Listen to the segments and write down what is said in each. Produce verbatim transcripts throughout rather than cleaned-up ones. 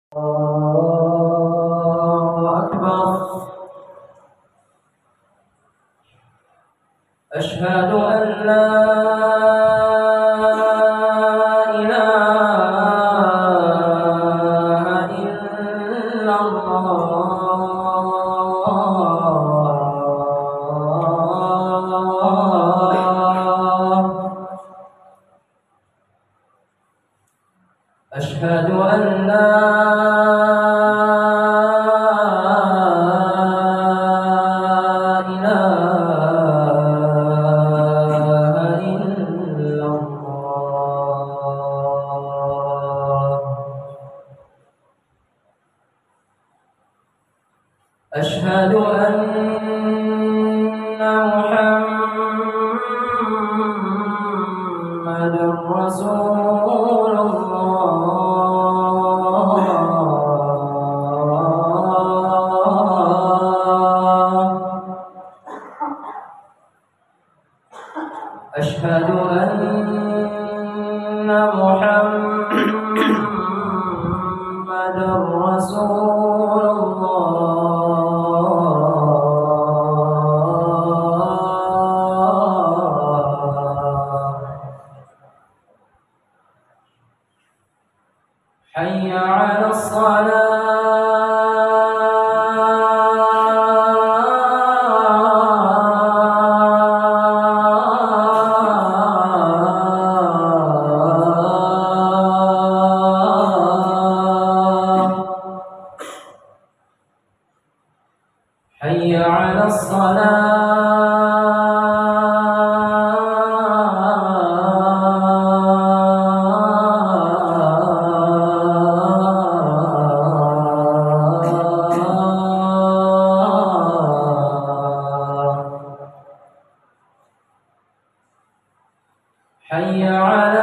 الله أكبر. أشهد أن لا إله إلا الله. أشهد أن لا أشهد أن محمدًا رسول الله. أشهد أن محمدًا رسول حي على الصلاة. حي على حي على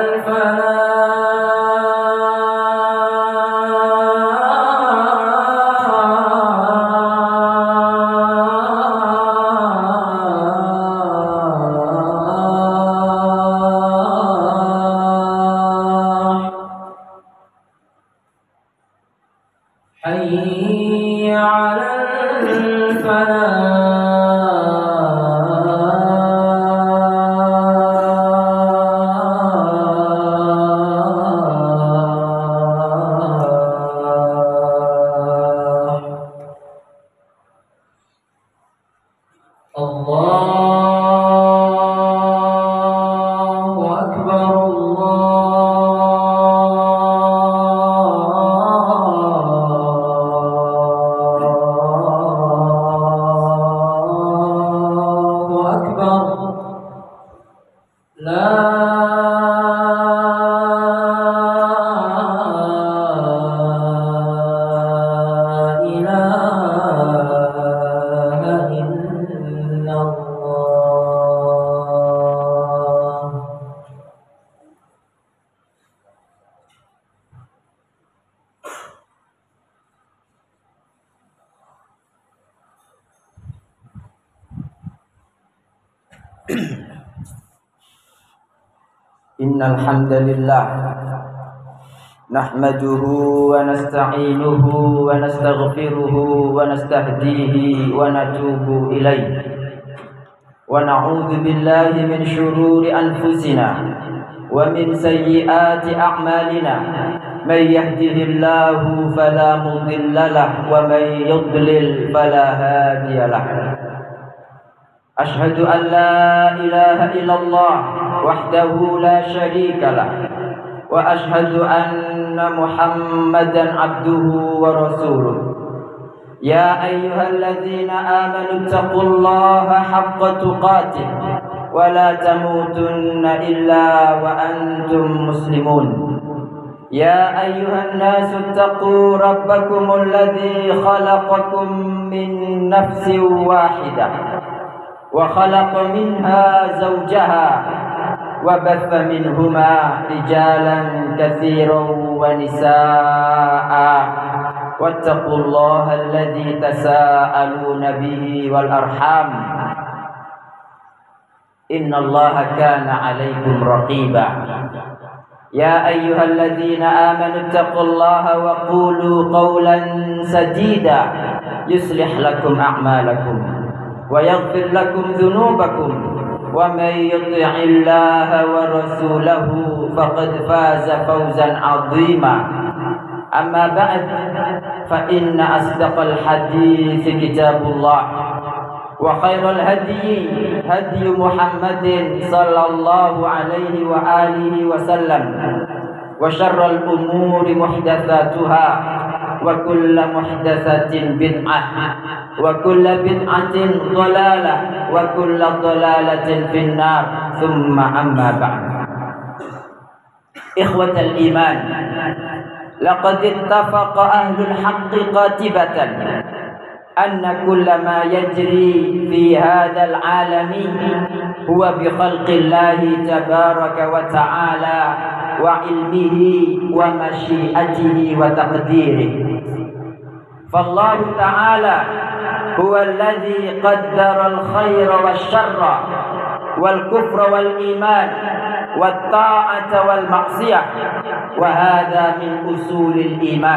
الفلاح. حي على الفلاح. الله أكبر. الله أكبر. لا إله إلا الله. إن الحمد لله نحمده ونستعينه ونستغفره ونستهديه ونتوب إليه ونعوذ بالله من شرور أنفسنا ومن سيئات أعمالنا. من يهده الله فلا مضل له ومن يضلل فلا هادي له. أشهد أن لا إله إلا الله وحده لا شريك له وأشهد أن محمدًا عبده ورسوله. يا أيها الذين آمنوا اتقوا الله حق تقاته ولا تموتن إلا وأنتم مسلمون. يا أيها الناس اتقوا ربكم الذي خلقكم من نفس واحدة وخلق منها زوجها وبث منهما رجالا كثيرا ونساء. واتقوا الله الذي تساءلون به والأرحام إن الله كان عليكم رقيبا. يا أيها الذين آمنوا اتقوا الله وقولوا قولا سديدا يصلح لكم أعمالكم ويغفر لكم ذنوبكم ومن يطع الله ورسوله فقد فاز فوزا عظيما. أما بعد، فإن أصدق الحديث كتاب الله، وخير الهدي هدي محمد صلى الله عليه وآله وسلم، وشر الأمور محدثاتها، وكل محدثة بدعة، وكل بدعة ضلالة، وكل ضلالة في النار. ثم أما بعد، إخوة الإيمان، لقد اتفق أهل الحق قاطبة أن كل ما يجري في هذا العالم هو بخلق الله تبارك وتعالى وعلمه ومشيئته وتقديره. فالله تعالى هو الذي قدر الخير والشر والكفر والإيمان والطاعة والمعصية، وهذا من أصول الإيمان.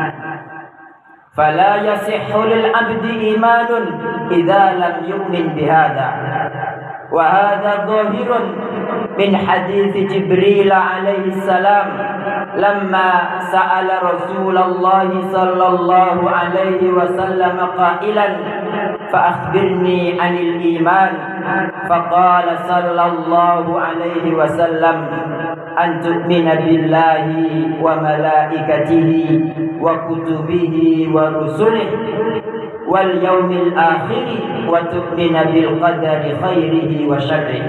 فلا يصح للعبد إيمان إذا لم يؤمن بهذا، وهذا ظاهر من حديث جبريل عليه السلام لما سأل رسول الله صلى الله عليه وسلم قائلا: فأخبرني عن الإيمان. فقال صلى الله عليه وسلم: أن تؤمن بالله وملائكته وكتبه ورسله واليوم الآخر وتؤمن بالقدر خيره وشره.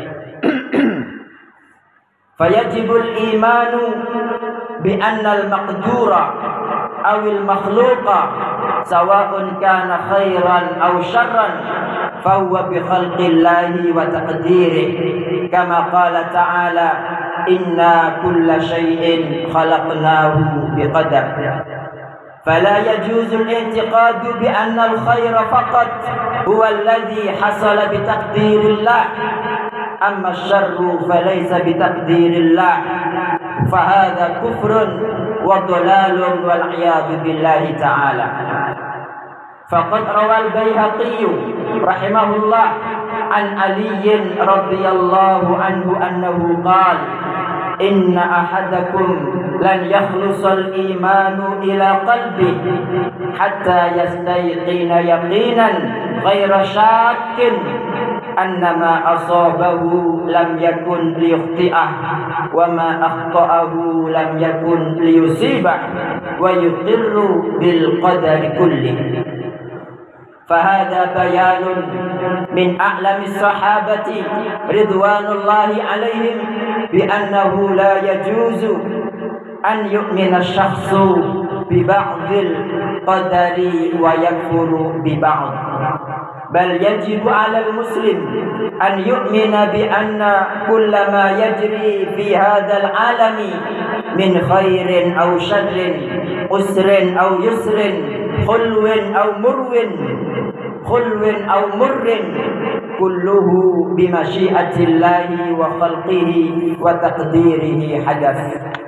فيجب الإيمان بأن المقدور أو المخلوق سواء كان خيرا أو شرا فهو بخلق الله وتقديره، كما قال تعالى: إنا كل شيء خلقناه بقدر. فلا يجوز الاعتقاد بأن الخير فقط هو الذي حصل بتقدير الله، أما الشر فليس بتقدير الله، فهذا كفر وضلال والعياذ بالله تعالى. فقد روى البيهقي رحمه الله عن علي رضي الله عنه أنه قال: إن أحدكم لن يخلص الإيمان إلى قلبه حتى يستيقن يقينا غير شاك أن ما أصابه لم يكن ليخطئه وما أخطأه لم يكن ليصيبه ويقر بالقدر كله. فهذا بيان من أعلم الصحابة رضوان الله عليهم بأنه لا يجوز أن يؤمن الشخص ببعض القدر ويكفر ببعض، بل يجب على المسلم أن يؤمن بأن كل ما يجري في هذا العالم من خير أو شر، أسر أو يسر، خلو أو مرو خلو أو مر، كله بمشيئة الله وخلقه وتقديره حدث.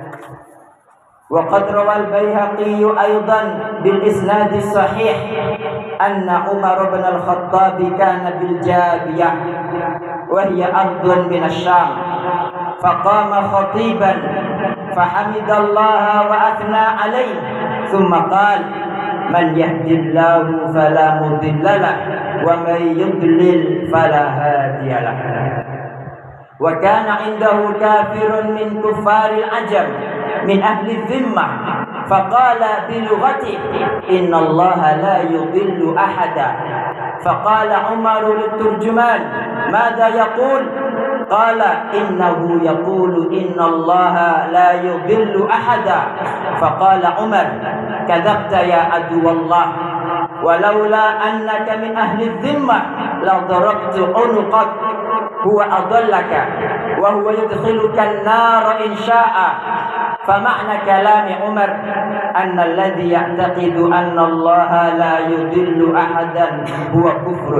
وقد روى البيهقي أيضا بالإسناد الصحيح أن عمر بن الخطاب كان بالجابية وهي أرض من الشام، فقام خطيبا فحمد الله وأثنى عليه، ثم قال: من يهد الله فلا مضل له ومن يضلل فلا هادي له. وكان عنده كافر من كفار العجم من أهل الذمة، فقال بلغته: إن الله لا يضل أحدا. فقال عمر للترجمان: ماذا يقول؟ قال: إنه يقول إن الله لا يضل أحدا. فقال عمر: كذبت يا عدو الله، ولولا أنك من أهل الذمة لضربت عنقك، هو أضلك وهو يدخلك النار إن شاء. فمعنى كلام عمر أن الذي يعتقد أن الله لا يضل أحدا هو كفر،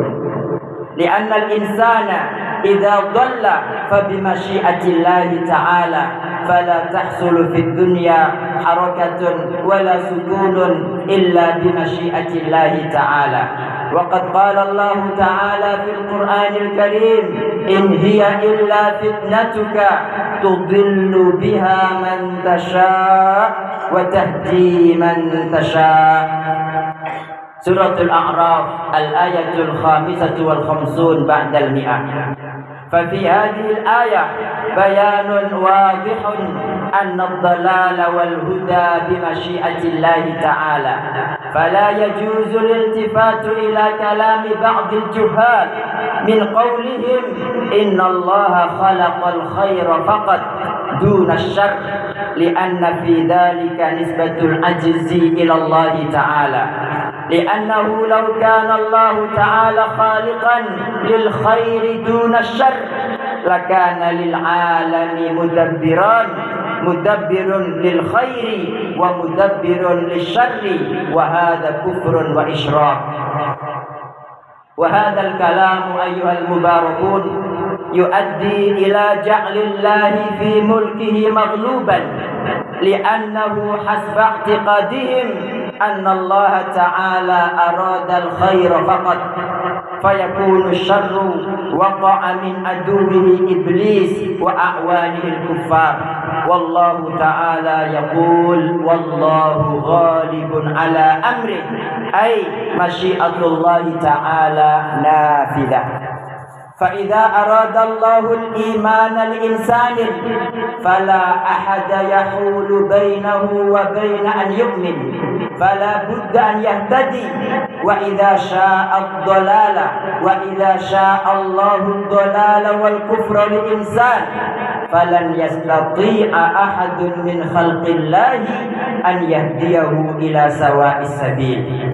لأن الإنسان إذا ضل فبمشيئة الله تعالى، فلا تحصل في الدنيا حركة ولا سكون إلا بمشيئة الله تعالى. وقد قال الله تعالى في القرآن الكريم: إن هي إلا فتنتك تضل بها من تشاء وتهدي من تشاء. سورة الأعراف الآية الخامسة والخمسون بعد المئة. ففي هذه الآية بيان واضح أن الضلال والهدى بمشيئة الله تعالى، فلا يجوز الالتفات إلى كلام بعض الجهال من قولهم إن الله خلق الخير فقط دون الشر، لأن في ذلك نسبة العجز إلى الله تعالى، لأنه لو كان الله تعالى خالقا للخير دون الشر لكان للعالم مدبران، مدبر للخير ومدبر للشر، وهذا كفر وإشراك. وهذا الكلام أيها المباركون يؤدي إلى جعل الله في ملكه مغلوبا، لأنه حسب اعتقادهم أن الله تعالى أراد الخير فقط، فيكون الشر وقع من عدوه إبليس وأعوانه الكفار. والله تعالى يقول: والله غالب على أمره، أي مشيئة الله تعالى نافذة. فإذا أراد الله الإيمان لإنسان فلا أحد يحول بينه وبين أن يؤمن، فلا بد أن يهتدي. وإذا شاء الضلال وإذا شاء الله الضلال والكفر لإنسان فلن يستطيع أحد من خلق الله أن يهديه إلى سواء السبيل.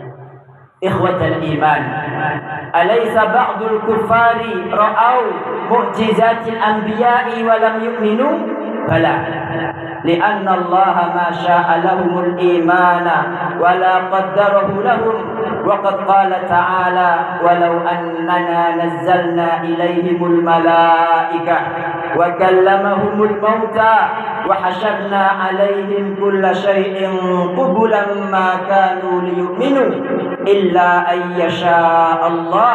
إخوة الإيمان، أليس بعض الكفار رأوا معجزات الأنبياء ولم يؤمنوا؟ بلى، لأن الله ما شاء لهم الإيمان ولا قدره لهم. وقد قال تعالى: ولو أننا نزلنا إليهم الملائكة وكلمهم الموتى وحشرنا عليهم كل شيء قبلا ما كانوا ليؤمنوا إلا أن يشاء الله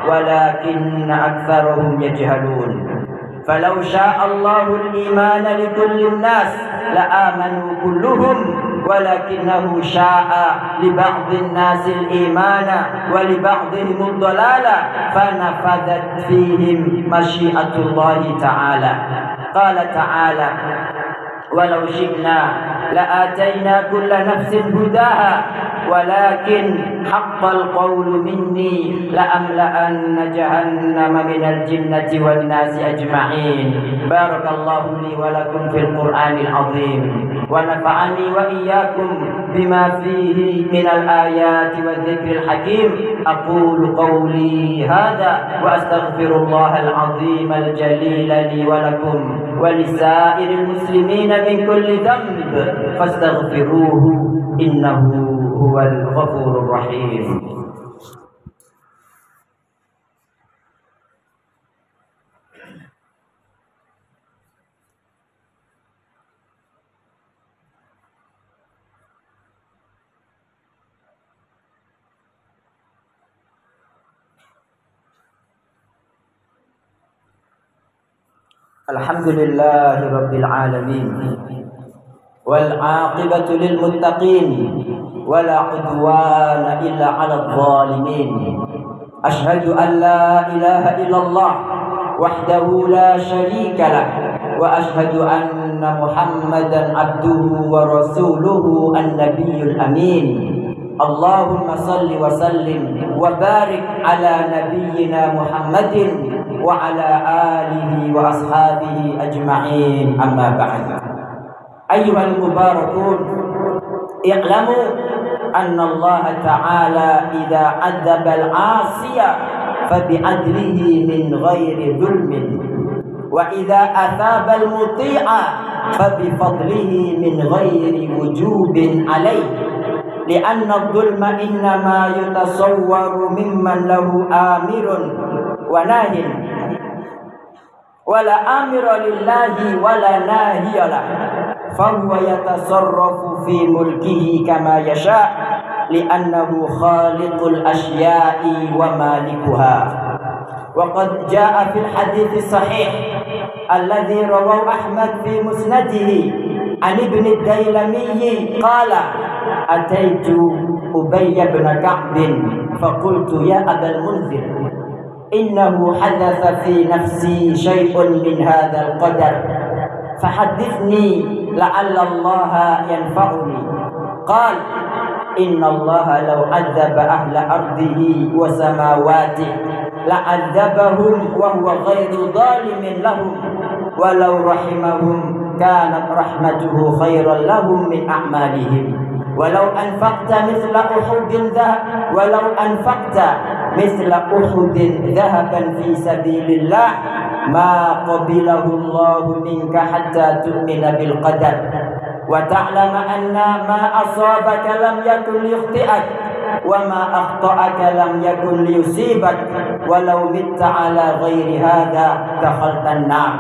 ولكن أكثرهم يجهلون. فلو شاء الله الإيمان لكل الناس لآمنوا كلهم، ولكنه شاء لبعض الناس الإيمان ولبعضهم الضلال فنفذت فيهم مشيئة الله تعالى. قال تعالى: ولو شئنا لآتينا كل نفس هداها ولكن حق القول مني لأملأن جهنم من الجنة والناس أجمعين. بارك الله لي ولكم في القرآن العظيم، ونفعني وإياكم بما فيه من الآيات والذكر الحكيم. أقول قولي هذا وأستغفر الله العظيم الجليل لي ولكم ولسائر المسلمين من كل ذنب فاستغفروه إنه هو الغفور الرحيم. الحمد لله رب العالمين، والعاقبة للمتقين، ولا عدوان إلا على الظالمين. أشهد أن لا إله إلا الله وحده لا شريك له، وأشهد أن محمدا عبده ورسوله النبي الأمين. اللهم صل وسلم وبارك على نبينا محمد وعلى آله وأصحابه أجمعين، أما بعد. أيها المباركون، اعلموا أن الله تعالى إذا عذب العاصي فبعدله من غير ظلم، وإذا أثاب المطيع فبفضله من غير وجوب عليه، لأن الظلم إنما يتصور ممن له آمر وناهٍ، ولا آمر لله ولا ناهي له، فهو يتصرف في ملكه كما يشاء لأنه خالق الأشياء ومالكها. وقد جاء في الحديث الصحيح الذي رواه أحمد في مسنده عن ابن الديلمي قال: أتيت أبي بن كعب فقلت: يا أبا المنذر، إنه حدث في نفسي شيء من هذا القدر، فحدثني لعل الله ينفعني. قال: إن الله لو عذب أهل أرضه وسماواته لعذبهم وهو غير ظالم لهم، ولو رحمهم كانت رحمته خيرا لهم من أعمالهم. ولو أنفقت مثل أحد ذهب ولو أنفقت مثل أحد ذهبا في سبيل الله ما قبله الله منك حتى تؤمن بالقدر وتعلم أن ما أصابك لم يكن ليخطئك وما أخطأك لم يكن ليصيبك، ولو مت على غير هذا دخلت النار.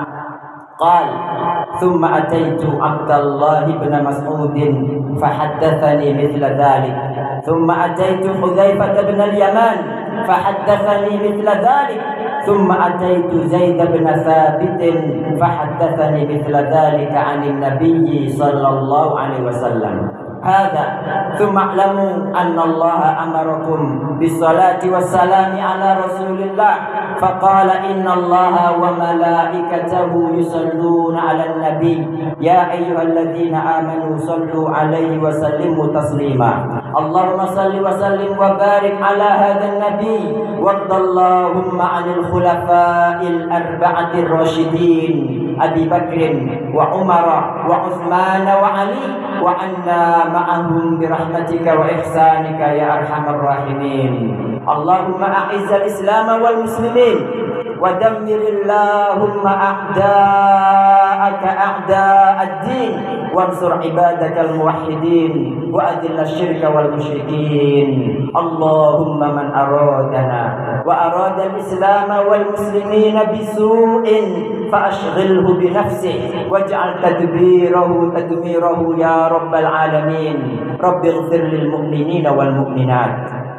قال: ثم أتيت عبد الله بن مسعود فحدثني مثل ذلك، ثم أتيت حذيفة بن اليمان فحدثني مثل ذلك، ثم أتيت زيد بن ثابت فحدثني مثل ذلك عن النبي صلى الله عليه وسلم. هذا ثم اعلموا أن الله أمركم بالصلاة والسلام على رسول الله، فقال: إن الله وملائكته يصلون على النبي يا أيها الذين آمنوا صلوا عليه وسلموا تسليما. اللهم صل وسلم وبارك على هذا النبي، وارض اللهم عن الخلفاء الأربعة الراشدين أبي بكر وعمر وعثمان وعلي، وعنا معهم برحمتك وإحسانك يا أرحم الراحمين. اللهم أعز الإسلام والمسلمين، ودمر اللهم أعداءك أعداء الدين، وانصر عبادك الموحدين، وأذل الشرك والمشركين. اللهم من أرادنا وأراد الإسلام والمسلمين بسوء فأشغله بنفسه، واجعل تدبيره تدميره يا رب العالمين. رب اغفر للمؤمنين والمؤمنات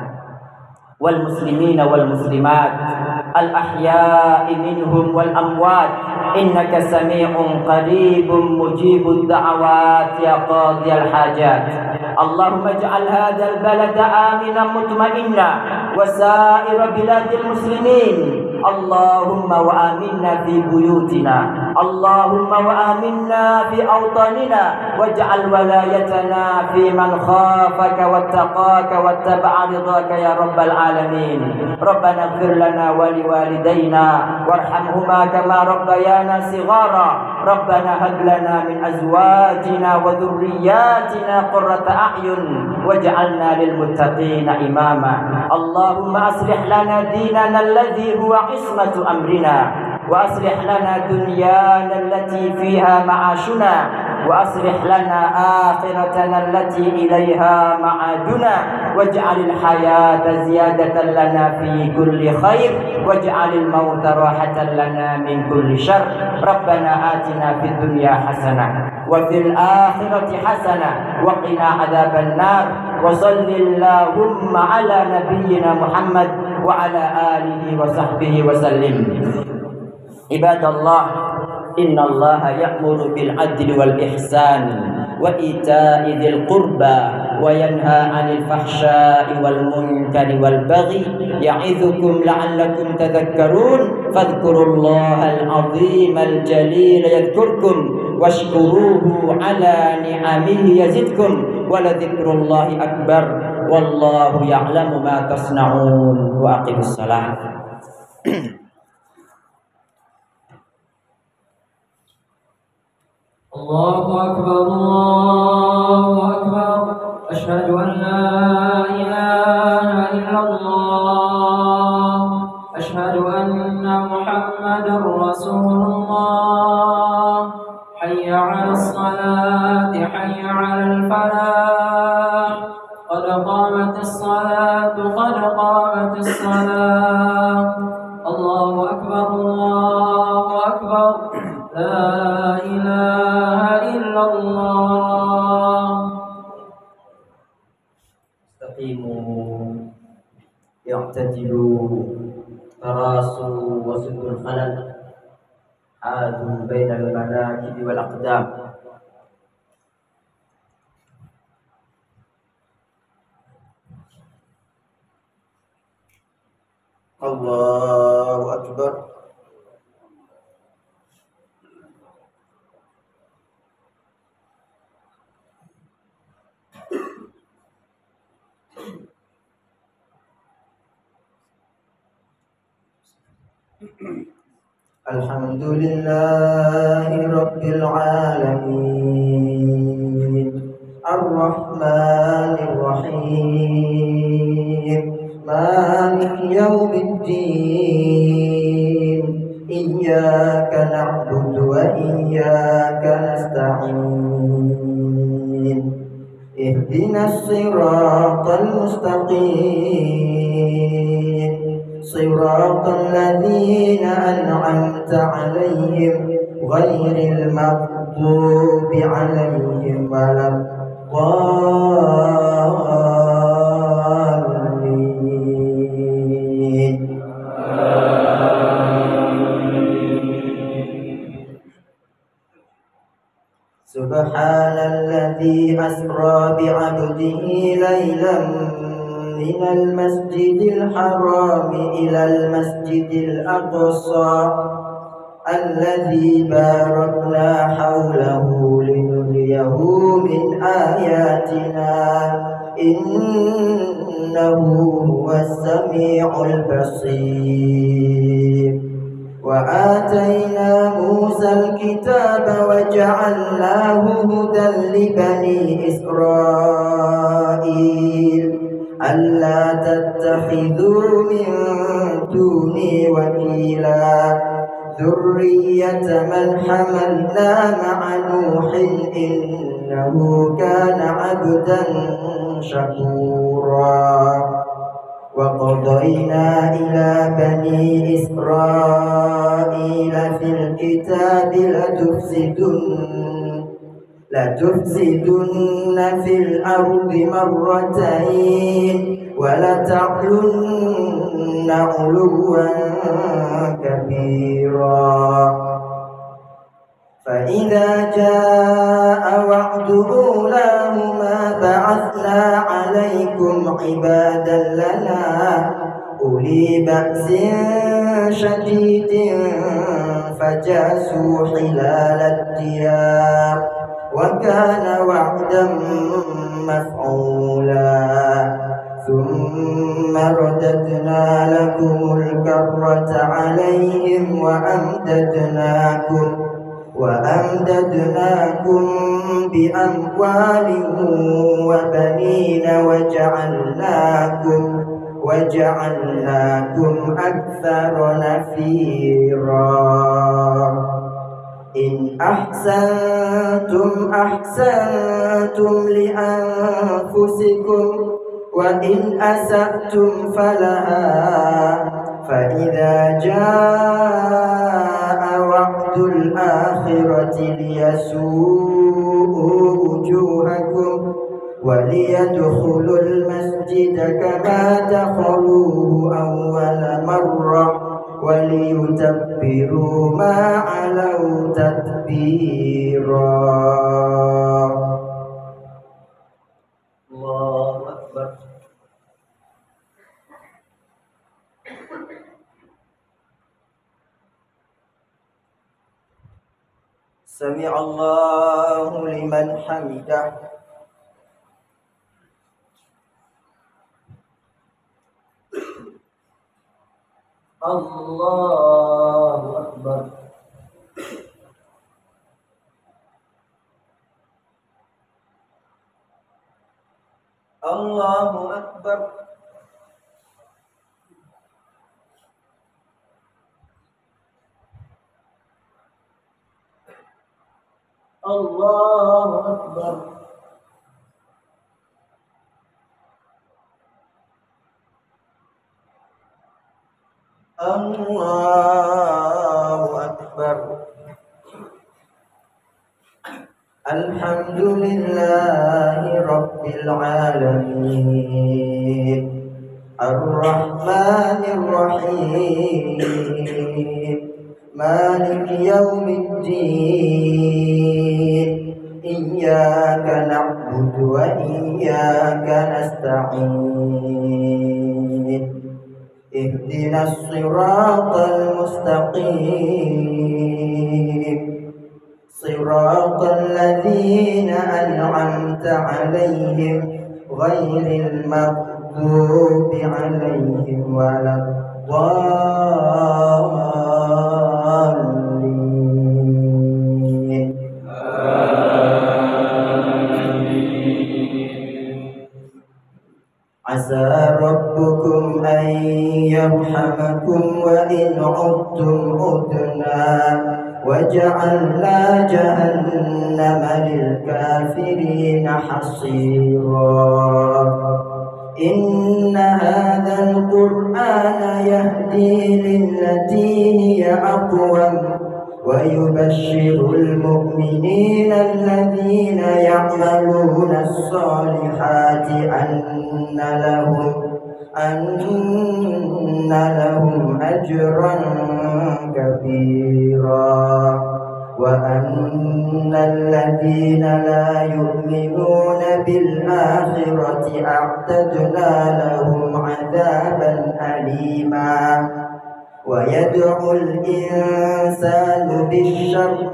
والمسلمين والمسلمات الأحياء منهم والأموات، إنك سميع قريب مجيب الدعوات يا قاضي الحاجات. اللهم اجعل هذا البلد آمنا مطمئنا وسائر بلاد المسلمين. اللهم وآمنا في بيوتنا، اللهم وآمنا في أوطاننا، واجعل ولايتنا في من خافك واتقاك واتبع رضاك يا رب العالمين. ربنا اغفر لنا ولوالدينا وارحمهما كما ربيانا صغارا. ربنا هب لنا من أزواجنا وذرياتنا قرة أعين واجعلنا للمتقين إماما. اللهم أصلح لنا ديننا الذي هو عصمة أمرنا، وأصلح لنا دنيانا التي فيها معاشنا، وأصلح لنا آخرتنا التي إليها معادنا، واجعل الحياة زيادة لنا في كل خير، واجعل الموت راحة لنا من كل شر. ربنا آتنا في الدنيا حسنة وفي الآخرة حسنة وقنا عذاب النار. وصل اللهم على نبينا محمد وعلى آله وصحبه وسلم. عباد الله، إن الله يأمر بالعدل والإحسان وإيتاء ذي القربى وينهى عن الفحشاء والمنكر والبغي يعظكم لعلكم تذكرون. فاذكروا الله العظيم الجليل يذكركم واشكروه على نعمه يزدكم ولذكر الله أكبر والله يعلم ما تصنعون. وأقم الصلاة. الله أكبر الله أكبر، أشهد أن لا إله إلا الله، أشهد أن محمدا رسول الله. حي على الصلاة حي على الفلاح، قد قامت الصلاة قد قامت الصلاة. الله أكبر الله لا إله إلا الله. استقيموا اعتدلوا تراصوا وسدوا الخلل حاذوا بين المناكب والأقدام. الله أكبر. الحمد لله رب العالمين الرحمن الرحيم مالك يوم الدين إياك نعبد وإياك نستعين اهدنا الصراط المستقيم صراط الذين أنعمت عليهم غير المغضوب عليهم ولا الضالين. سبحان الذي أسرى بعبده ليلا من المسجد الحرام إلى المسجد الأقصى الذي باركنا حوله لنريه من آياتنا إنه هو السميع البصير. وآتينا موسى الكتاب وجعلناه هدى لبني إسرائيل ألا تتخذوا من دوني وكيلا ذرية من حملنا مع نوح إنه كان عبدا شكورا. وقضينا إلى بني إسرائيل في الكتاب لتفسدن لتفسدن في الأرض مرتين ولتعلن علوا كبيرا. فإذا جاء وعد أولاهما بعثنا عليكم عبادا لنا أولي بأس شديد فجاسوا خلال الديار وكان وعدا مفعولا. ثم رددنا لكم الكرة عليهم وأمددناكم وأمددناكم بأموال وبنين وجعلناكم وجعلناكم أكثر نفيرا. إن أحسنتم أحسنتم لأنفسكم وإن أسأتم فلها. فإذا جاء وعد الآخرة ليسوءوا وجوهكم وليدخلوا المسجد كما دخلوه أول مرة وليتبروا ما علوا تتبيرا. الله أكبر. سمع الله لمن حمده. الله أكبر. الله أكبر. الله أكبر. الله أكبر. الحمد لله رب العالمين الرحمن الرحيم مالك يوم الدين إياك نعبد وإياك نستعين اهدنا الصراط المستقيم صراط الذين أنعمت عليهم غير المغضوب عليهم ولا الضالين. عسى ربكم أن يرحمكم وإن عدتم عدنا وجعلنا جهنم للكافرين حصيرا. إن هذا القرآن يهدي للتي هي أقوم ويبشر المؤمنين الذين يعملون الصالحات أن لهم أن لهم أجرا كبيرا وأن الذين لا يؤمنون بالآخرة أعتدنا لهم عذابا أليما. ويدعو الإنسان بالشر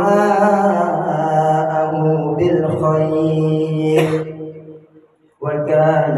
دعاءه بالخير وكان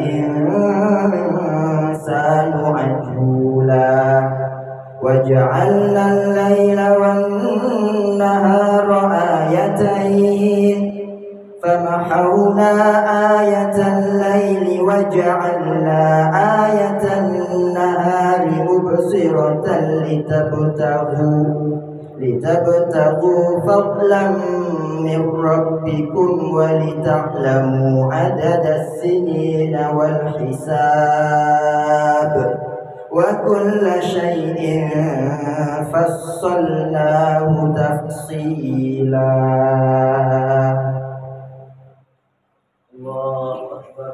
الإنسان عجولا. وجعلنا الليل والنهار آيتين فمحونا آية الليل وجعلنا آية النهار مبصرة لتبتغوا لتبتغوا فضلا من ربكم ولتعلموا عدد السنين والحساب وكل شيء فصلناه تفصيلا. الله أكبر.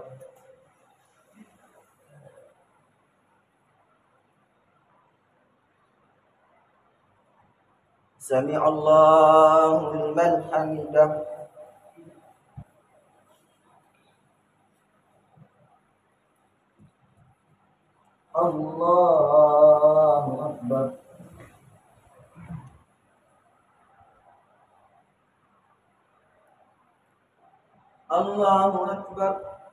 سمع الله لمن حمده. الله أكبر. الله أكبر.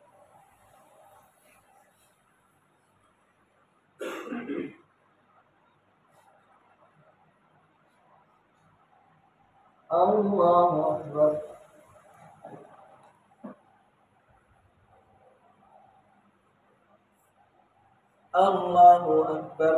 الله أكبر. الله أكبر.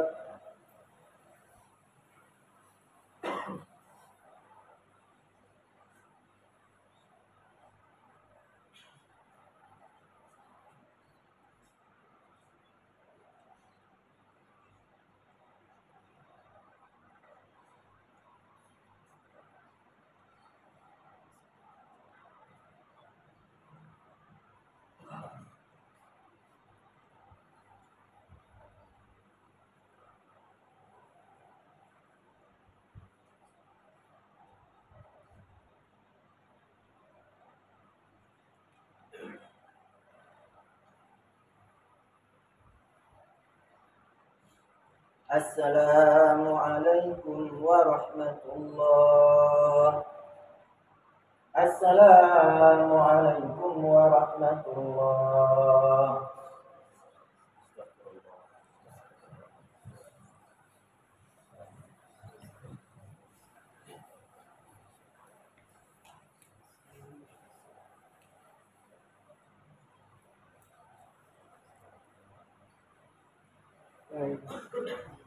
السلام عليكم ورحمة الله. السلام عليكم ورحمة الله. Right.